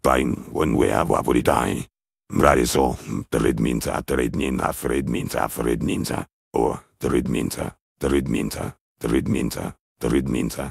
Pain when we have what we die. Mradiso, terid minta, terid ninta, fred minta, fred ninta, or terid minta, terid minta, terid minta, terid minta.